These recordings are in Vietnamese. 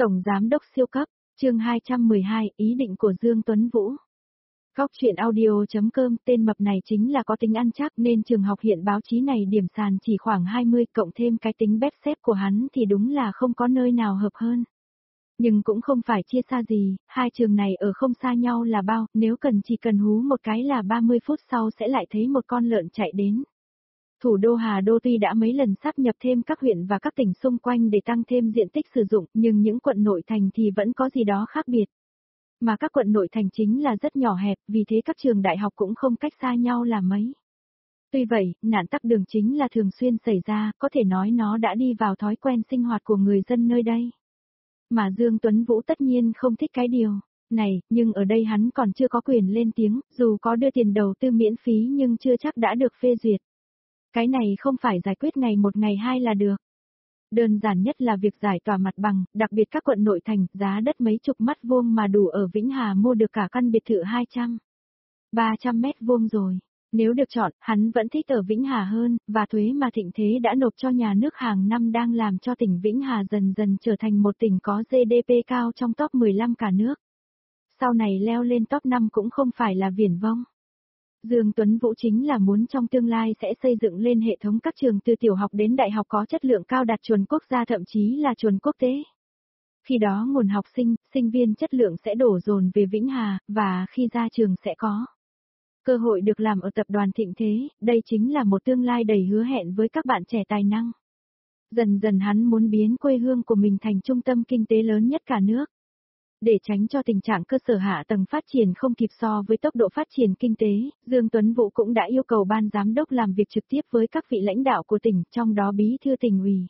Tổng Giám đốc siêu cấp, chương 212, ý định của Dương Tuấn Vũ. Góc truyện audio.com, tên mập này chính là có tính ăn chắc nên trường học hiện báo chí này điểm sàn chỉ khoảng 20 cộng thêm cái tính bép xếp của hắn thì đúng là không có nơi nào hợp hơn. Nhưng cũng không phải chia xa gì, hai trường này ở không xa nhau là bao, nếu cần chỉ cần hú một cái là 30 phút sau sẽ lại thấy một con lợn chạy đến. Thủ đô Hà Đô tuy đã mấy lần sáp nhập thêm các huyện và các tỉnh xung quanh để tăng thêm diện tích sử dụng, nhưng những quận nội thành thì vẫn có gì đó khác biệt. Mà các quận nội thành chính là rất nhỏ hẹp, vì thế các trường đại học cũng không cách xa nhau là mấy. Tuy vậy, nạn tắc đường chính là thường xuyên xảy ra, có thể nói nó đã đi vào thói quen sinh hoạt của người dân nơi đây. Mà Dương Tuấn Vũ tất nhiên không thích cái điều này, nhưng ở đây hắn còn chưa có quyền lên tiếng, dù có đưa tiền đầu tư miễn phí nhưng chưa chắc đã được phê duyệt. Cái này không phải giải quyết ngày một ngày hai là được. Đơn giản nhất là việc giải tỏa mặt bằng, đặc biệt các quận nội thành, giá đất mấy chục mét vuông mà đủ ở Vĩnh Hà mua được cả căn biệt thự 300 mét vuông rồi. Nếu được chọn, hắn vẫn thích ở Vĩnh Hà hơn, và thuế mà Thịnh Thế đã nộp cho nhà nước hàng năm đang làm cho tỉnh Vĩnh Hà dần dần trở thành một tỉnh có GDP cao trong top 15 cả nước. Sau này leo lên top 5 cũng không phải là viển vông. Dương Tuấn Vũ chính là muốn trong tương lai sẽ xây dựng lên hệ thống các trường từ tiểu học đến đại học có chất lượng cao đạt chuẩn quốc gia thậm chí là chuẩn quốc tế. Khi đó nguồn học sinh, sinh viên chất lượng sẽ đổ dồn về Vĩnh Hà, và khi ra trường sẽ có cơ hội được làm ở tập đoàn Thịnh Thế, đây chính là một tương lai đầy hứa hẹn với các bạn trẻ tài năng. Dần dần hắn muốn biến quê hương của mình thành trung tâm kinh tế lớn nhất cả nước. Để tránh cho tình trạng cơ sở hạ tầng phát triển không kịp so với tốc độ phát triển kinh tế, Dương Tuấn Vũ cũng đã yêu cầu ban giám đốc làm việc trực tiếp với các vị lãnh đạo của tỉnh, trong đó bí thư tỉnh ủy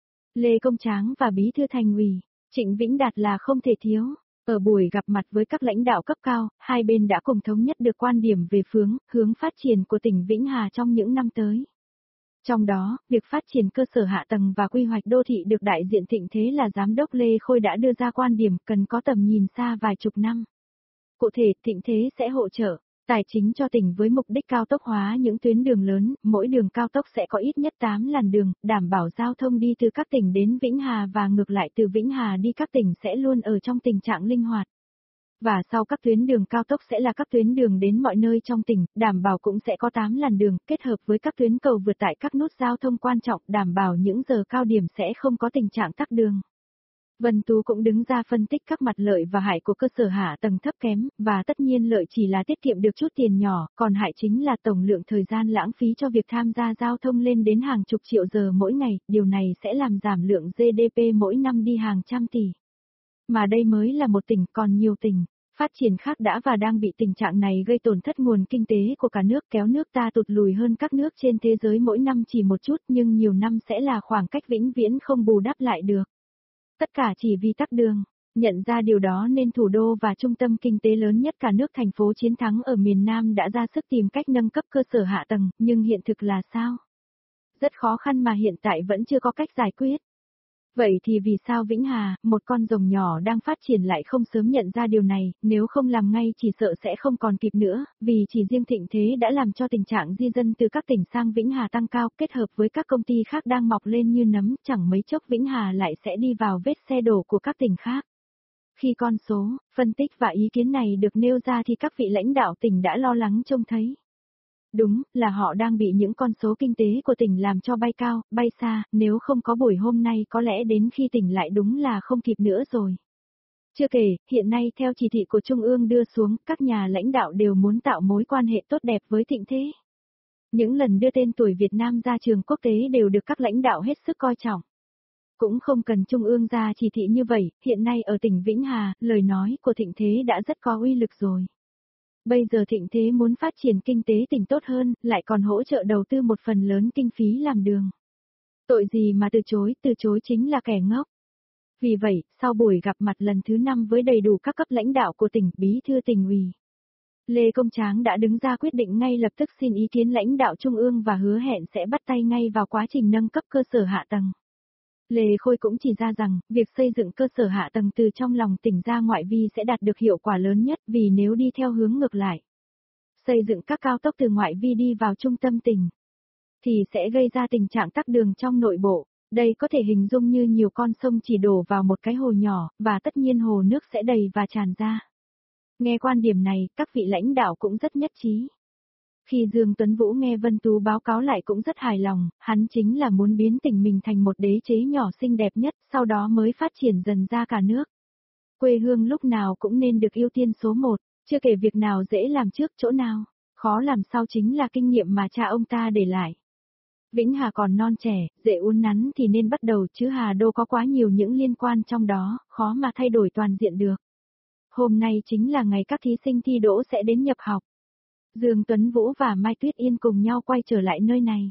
Lê Công Tráng và bí thư thành ủy Trịnh Vĩnh Đạt là không thể thiếu. Ở buổi gặp mặt với các lãnh đạo cấp cao, hai bên đã cùng thống nhất được quan điểm về hướng phát triển của tỉnh Vĩnh Hà trong những năm tới. Trong đó, việc phát triển cơ sở hạ tầng và quy hoạch đô thị được đại diện Thịnh Thế là Giám đốc Lê Khôi đã đưa ra quan điểm cần có tầm nhìn xa vài chục năm. Cụ thể, Thịnh Thế sẽ hỗ trợ tài chính cho tỉnh với mục đích cao tốc hóa những tuyến đường lớn, mỗi đường cao tốc sẽ có ít nhất 8 làn đường, đảm bảo giao thông đi từ các tỉnh đến Vĩnh Hà và ngược lại từ Vĩnh Hà đi các tỉnh sẽ luôn ở trong tình trạng linh hoạt. Và sau các tuyến đường cao tốc sẽ là các tuyến đường đến mọi nơi trong tỉnh, đảm bảo cũng sẽ có 8 làn đường, kết hợp với các tuyến cầu vượt tại các nút giao thông quan trọng, đảm bảo những giờ cao điểm sẽ không có tình trạng tắc đường. Vân Tú cũng đứng ra phân tích các mặt lợi và hại của cơ sở hạ tầng thấp kém, và tất nhiên lợi chỉ là tiết kiệm được chút tiền nhỏ, còn hại chính là tổng lượng thời gian lãng phí cho việc tham gia giao thông lên đến hàng chục triệu giờ mỗi ngày, điều này sẽ làm giảm lượng GDP mỗi năm đi hàng trăm tỷ. Mà đây mới là một tỉnh, còn nhiều tỉnh phát triển khác đã và đang bị tình trạng này gây tổn thất nguồn kinh tế của cả nước, kéo nước ta tụt lùi hơn các nước trên thế giới mỗi năm chỉ một chút nhưng nhiều năm sẽ là khoảng cách vĩnh viễn không bù đắp lại được. Tất cả chỉ vì tắc đường. Nhận ra điều đó nên thủ đô và trung tâm kinh tế lớn nhất cả nước thành phố chiến thắng ở miền Nam đã ra sức tìm cách nâng cấp cơ sở hạ tầng, nhưng hiện thực là sao? Rất khó khăn mà hiện tại vẫn chưa có cách giải quyết. Vậy thì vì sao Vĩnh Hà, một con rồng nhỏ đang phát triển lại không sớm nhận ra điều này, nếu không làm ngay chỉ sợ sẽ không còn kịp nữa, vì chỉ riêng Thịnh Thế đã làm cho tình trạng di dân từ các tỉnh sang Vĩnh Hà tăng cao, kết hợp với các công ty khác đang mọc lên như nấm, chẳng mấy chốc Vĩnh Hà lại sẽ đi vào vết xe đổ của các tỉnh khác. Khi con số, phân tích và ý kiến này được nêu ra thì các vị lãnh đạo tỉnh đã lo lắng trông thấy. Đúng là họ đang bị những con số kinh tế của tỉnh làm cho bay cao, bay xa, nếu không có buổi hôm nay có lẽ đến khi tỉnh lại đúng là không kịp nữa rồi. Chưa kể, hiện nay theo chỉ thị của Trung ương đưa xuống, các nhà lãnh đạo đều muốn tạo mối quan hệ tốt đẹp với Thịnh Thế. Những lần đưa tên tuổi Việt Nam ra trường quốc tế đều được các lãnh đạo hết sức coi trọng. Cũng không cần Trung ương ra chỉ thị như vậy, hiện nay ở tỉnh Vĩnh Hà, lời nói của Thịnh Thế đã rất có uy lực rồi. Bây giờ Thịnh Thế muốn phát triển kinh tế tỉnh tốt hơn, lại còn hỗ trợ đầu tư một phần lớn kinh phí làm đường. Tội gì mà từ chối chính là kẻ ngốc. Vì vậy, sau buổi gặp mặt lần thứ 5 với đầy đủ các cấp lãnh đạo của tỉnh, bí thư tỉnh ủy Lê Công Tráng đã đứng ra quyết định ngay lập tức xin ý kiến lãnh đạo trung ương và hứa hẹn sẽ bắt tay ngay vào quá trình nâng cấp cơ sở hạ tầng. Lê Khôi cũng chỉ ra rằng, việc xây dựng cơ sở hạ tầng từ trong lòng tỉnh ra ngoại vi sẽ đạt được hiệu quả lớn nhất vì nếu đi theo hướng ngược lại, xây dựng các cao tốc từ ngoại vi đi vào trung tâm tỉnh, thì sẽ gây ra tình trạng tắc đường trong nội bộ. Đây có thể hình dung như nhiều con sông chỉ đổ vào một cái hồ nhỏ, và tất nhiên hồ nước sẽ đầy và tràn ra. Nghe quan điểm này, các vị lãnh đạo cũng rất nhất trí. Khi Dương Tuấn Vũ nghe Vân Tú báo cáo lại cũng rất hài lòng, hắn chính là muốn biến tỉnh mình thành một đế chế nhỏ xinh đẹp nhất, sau đó mới phát triển dần ra cả nước. Quê hương lúc nào cũng nên được ưu tiên số một, chưa kể việc nào dễ làm trước chỗ nào, khó làm sau chính là kinh nghiệm mà cha ông ta để lại. Vĩnh Hà còn non trẻ, dễ uốn nắn thì nên bắt đầu chứ Hà Đô có quá nhiều những liên quan trong đó, khó mà thay đổi toàn diện được. Hôm nay chính là ngày các thí sinh thi đỗ sẽ đến nhập học. Dương Tuấn Vũ và Mai Tuyết Yên cùng nhau quay trở lại nơi này.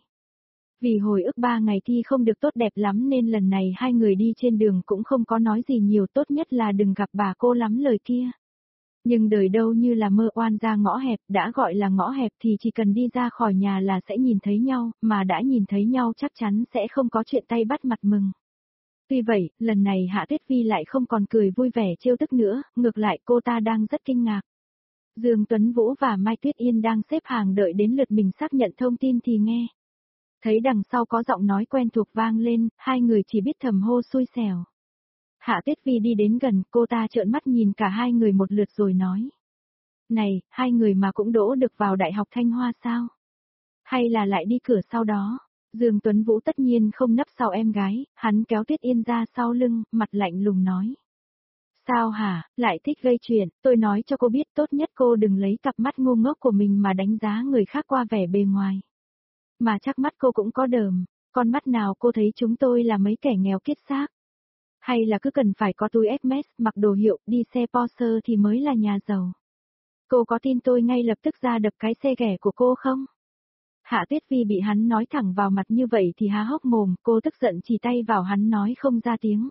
Vì hồi ức 3 ngày thi không được tốt đẹp lắm nên lần này hai người đi trên đường cũng không có nói gì nhiều, tốt nhất là đừng gặp bà cô lắm lời kia. Nhưng đời đâu như là mơ, oan ra ngõ hẹp, đã gọi là ngõ hẹp thì chỉ cần đi ra khỏi nhà là sẽ nhìn thấy nhau, mà đã nhìn thấy nhau chắc chắn sẽ không có chuyện tay bắt mặt mừng. Tuy vậy, lần này Hạ Tuyết Vi lại không còn cười vui vẻ trêu tức nữa, ngược lại cô ta đang rất kinh ngạc. Dương Tuấn Vũ và Mai Tuyết Yên đang xếp hàng đợi đến lượt mình xác nhận thông tin thì nghe. Thấy đằng sau có giọng nói quen thuộc vang lên, hai người chỉ biết thầm hô xui xẻo. Hạ Tuyết Vi đi đến gần, cô ta trợn mắt nhìn cả hai người một lượt rồi nói. Này, hai người mà cũng đỗ được vào Đại học Thanh Hoa sao? Hay là lại đi cửa sau đó? Dương Tuấn Vũ tất nhiên không nấp sau em gái, hắn kéo Tuyết Yên ra sau lưng, mặt lạnh lùng nói. Sao hả, lại thích gây chuyện, tôi nói cho cô biết tốt nhất cô đừng lấy cặp mắt ngu ngốc của mình mà đánh giá người khác qua vẻ bề ngoài. Mà chắc mắt cô cũng có đờm, con mắt nào cô thấy chúng tôi là mấy kẻ nghèo kiết xác? Hay là cứ cần phải có túi Hermes, mặc đồ hiệu, đi xe Porsche thì mới là nhà giàu? Cô có tin tôi ngay lập tức ra đập cái xe ghẻ của cô không? Hạ Tuyết Vi bị hắn nói thẳng vào mặt như vậy thì há hốc mồm, cô tức giận chỉ tay vào hắn nói không ra tiếng.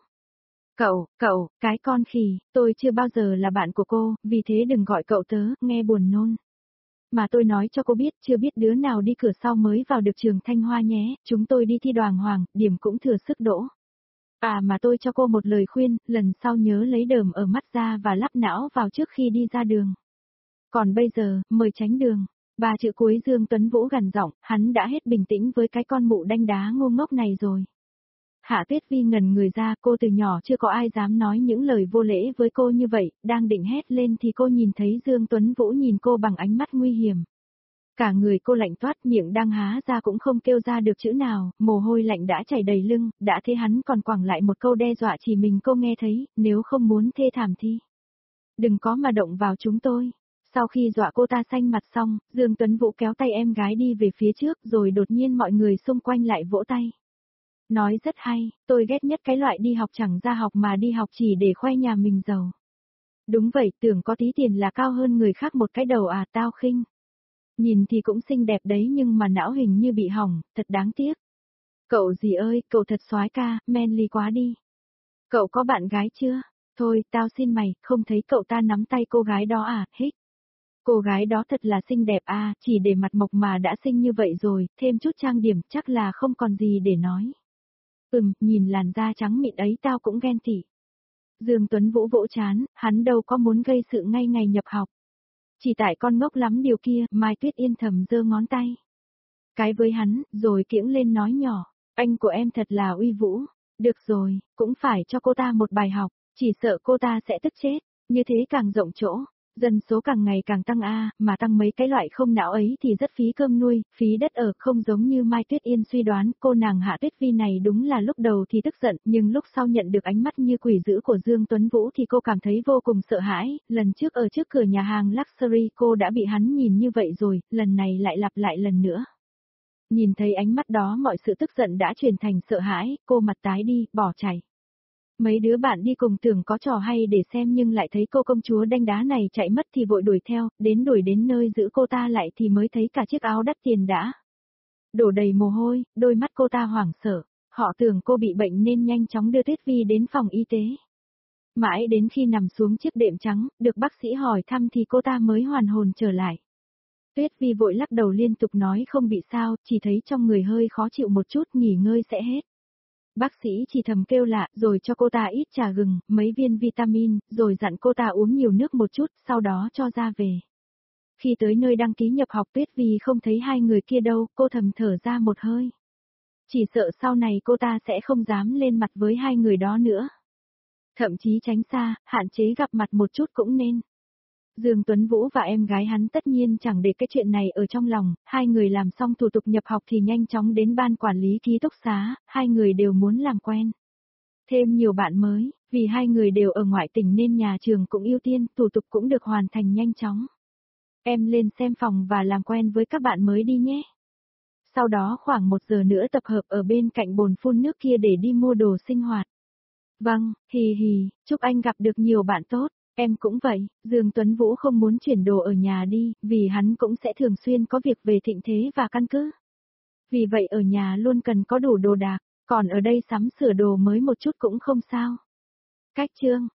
Cậu, cái con khỉ, tôi chưa bao giờ là bạn của cô, vì thế đừng gọi cậu tớ, nghe buồn nôn. Mà tôi nói cho cô biết, chưa biết đứa nào đi cửa sau mới vào được trường Thanh Hoa nhé, chúng tôi đi thi đoàn hoàng, điểm cũng thừa sức đỗ. À mà tôi cho cô một lời khuyên, lần sau nhớ lấy đờm ở mắt ra và lắp não vào trước khi đi ra đường. Còn bây giờ, mời tránh đường. Ba chữ cuối Dương Tuấn Vũ gằn giọng, hắn đã hết bình tĩnh với cái con mụ đanh đá ngu ngốc này rồi. Hạ Tuyết Vi ngẩn người ra, cô từ nhỏ chưa có ai dám nói những lời vô lễ với cô như vậy, đang định hét lên thì cô nhìn thấy Dương Tuấn Vũ nhìn cô bằng ánh mắt nguy hiểm. Cả người cô lạnh toát, miệng đang há ra cũng không kêu ra được chữ nào, mồ hôi lạnh đã chảy đầy lưng, đã thế hắn còn quẳng lại một câu đe dọa chỉ mình cô nghe thấy, nếu không muốn thê thảm thì đừng có mà động vào chúng tôi. Sau khi dọa cô ta xanh mặt xong, Dương Tuấn Vũ kéo tay em gái đi về phía trước rồi đột nhiên mọi người xung quanh lại vỗ tay. Nói rất hay, tôi ghét nhất cái loại đi học chẳng ra học mà đi học chỉ để khoe nhà mình giàu. Đúng vậy, tưởng có tí tiền là cao hơn người khác một cái đầu à, tao khinh. Nhìn thì cũng xinh đẹp đấy nhưng mà não hình như bị hỏng, thật đáng tiếc. Cậu gì ơi, cậu thật soái ca, manly quá đi. Cậu có bạn gái chưa? Thôi, tao xin mày, không thấy cậu ta nắm tay cô gái đó à, hích. Cô gái đó thật là xinh đẹp à, chỉ để mặt mộc mà đã xinh như vậy rồi, thêm chút trang điểm chắc là không còn gì để nói. Nhìn làn da trắng mịn ấy tao cũng ghen tị. Dương Tuấn Vũ vỗ chán, hắn đâu có muốn gây sự ngay ngày nhập học. Chỉ tại con ngốc lắm điều kia, Mai Tuyết Yên thầm giơ ngón tay. Cái với hắn, rồi kiễng lên nói nhỏ, anh của em thật là uy vũ. Được rồi, cũng phải cho cô ta một bài học, chỉ sợ cô ta sẽ tức chết, như thế càng rộng chỗ. Dân số càng ngày càng tăng mà tăng mấy cái loại không não ấy thì rất phí cơm nuôi, phí đất ở, không giống như Mai Tuyết Yên suy đoán, cô nàng Hạ Tuyết Vi này đúng là lúc đầu thì tức giận, nhưng lúc sau nhận được ánh mắt như quỷ dữ của Dương Tuấn Vũ thì cô cảm thấy vô cùng sợ hãi, lần trước ở trước cửa nhà hàng Luxury cô đã bị hắn nhìn như vậy rồi, lần này lại lặp lại lần nữa. Nhìn thấy ánh mắt đó mọi sự tức giận đã chuyển thành sợ hãi, cô mặt tái đi, bỏ chạy. Mấy đứa bạn đi cùng tưởng có trò hay để xem nhưng lại thấy cô công chúa đanh đá này chạy mất thì vội đuổi theo, đuổi đến nơi giữ cô ta lại thì mới thấy cả chiếc áo đắt tiền đã đổ đầy mồ hôi, đôi mắt cô ta hoảng sợ, họ tưởng cô bị bệnh nên nhanh chóng đưa Tuyết Vi đến phòng y tế. Mãi đến khi nằm xuống chiếc đệm trắng, được bác sĩ hỏi thăm thì cô ta mới hoàn hồn trở lại. Tuyết Vi vội lắc đầu liên tục nói không bị sao, chỉ thấy trong người hơi khó chịu một chút, nghỉ ngơi sẽ hết. Bác sĩ chỉ thầm kêu lạ, rồi cho cô ta ít trà gừng, mấy viên vitamin, rồi dặn cô ta uống nhiều nước một chút, sau đó cho ra về. Khi tới nơi đăng ký nhập học Tuyết Vi không thấy hai người kia đâu, cô thầm thở ra một hơi. Chỉ sợ sau này cô ta sẽ không dám lên mặt với hai người đó nữa. Thậm chí tránh xa, hạn chế gặp mặt một chút cũng nên. Dương Tuấn Vũ và em gái hắn tất nhiên chẳng để cái chuyện này ở trong lòng, hai người làm xong thủ tục nhập học thì nhanh chóng đến ban quản lý ký túc xá, hai người đều muốn làm quen. Thêm nhiều bạn mới, vì hai người đều ở ngoại tỉnh nên nhà trường cũng ưu tiên, thủ tục cũng được hoàn thành nhanh chóng. Em lên xem phòng và làm quen với các bạn mới đi nhé. Sau đó khoảng 1 giờ nữa tập hợp ở bên cạnh bồn phun nước kia để đi mua đồ sinh hoạt. Vâng, hì hì, chúc anh gặp được nhiều bạn tốt. Em cũng vậy, Dương Tuấn Vũ không muốn chuyển đồ ở nhà đi, vì hắn cũng sẽ thường xuyên có việc về thịnh thế và căn cứ. Vì vậy ở nhà luôn cần có đủ đồ đạc, còn ở đây sắm sửa đồ mới một chút cũng không sao. Cách chương